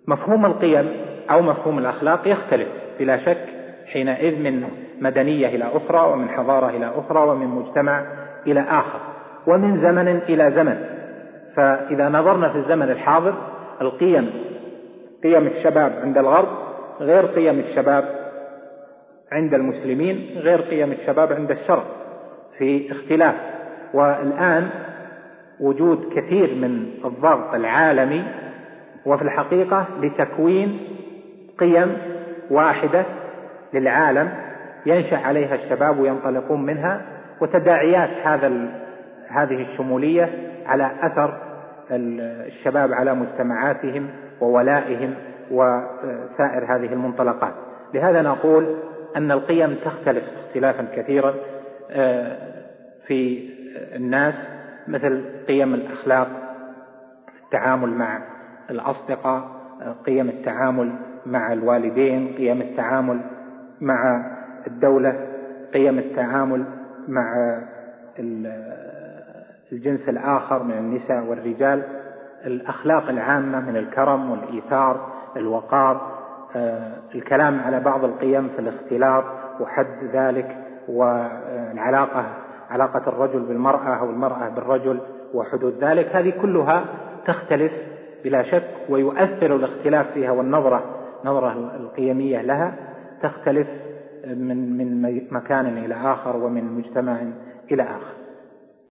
مفهوم القيم أو مفهوم الأخلاق يختلف بلا شك حينئذ من مدنية إلى أخرى، ومن حضارة إلى أخرى، ومن مجتمع إلى آخر، ومن زمن إلى زمن. فإذا نظرنا في الزمن الحاضر، قيم الشباب عند الغرب غير قيم الشباب عند المسلمين، غير قيم الشباب عند الشرق، في اختلاف. والآن وجود كثير من الضغط العالمي، وفي الحقيقة لتكوين قيم واحدة للعالم ينشأ عليها الشباب وينطلقون منها، وتداعيات هذه الشمولية على أثر الشباب على مجتمعاتهم وولائهم وسائر هذه المنطلقات. لهذا نقول أن القيم تختلف اختلافا كثيرا في الناس، مثل قيم الأخلاق، التعامل مع الأصدقاء، قيم التعامل مع الوالدين، قيم التعامل مع الدولة، قيم التعامل مع الجنس الآخر من النساء والرجال، الأخلاق العامة من الكرم والإيثار، الوقار، الكلام على بعض القيم في الاختلاط وحد ذلك، علاقة الرجل بالمرأة أو المرأة بالرجل وحدود ذلك. هذه كلها تختلف بلا شك، ويؤثر الاختلاف فيها والنظرة القيمية لها تختلف من مكان إلى آخر ومن مجتمع إلى آخر.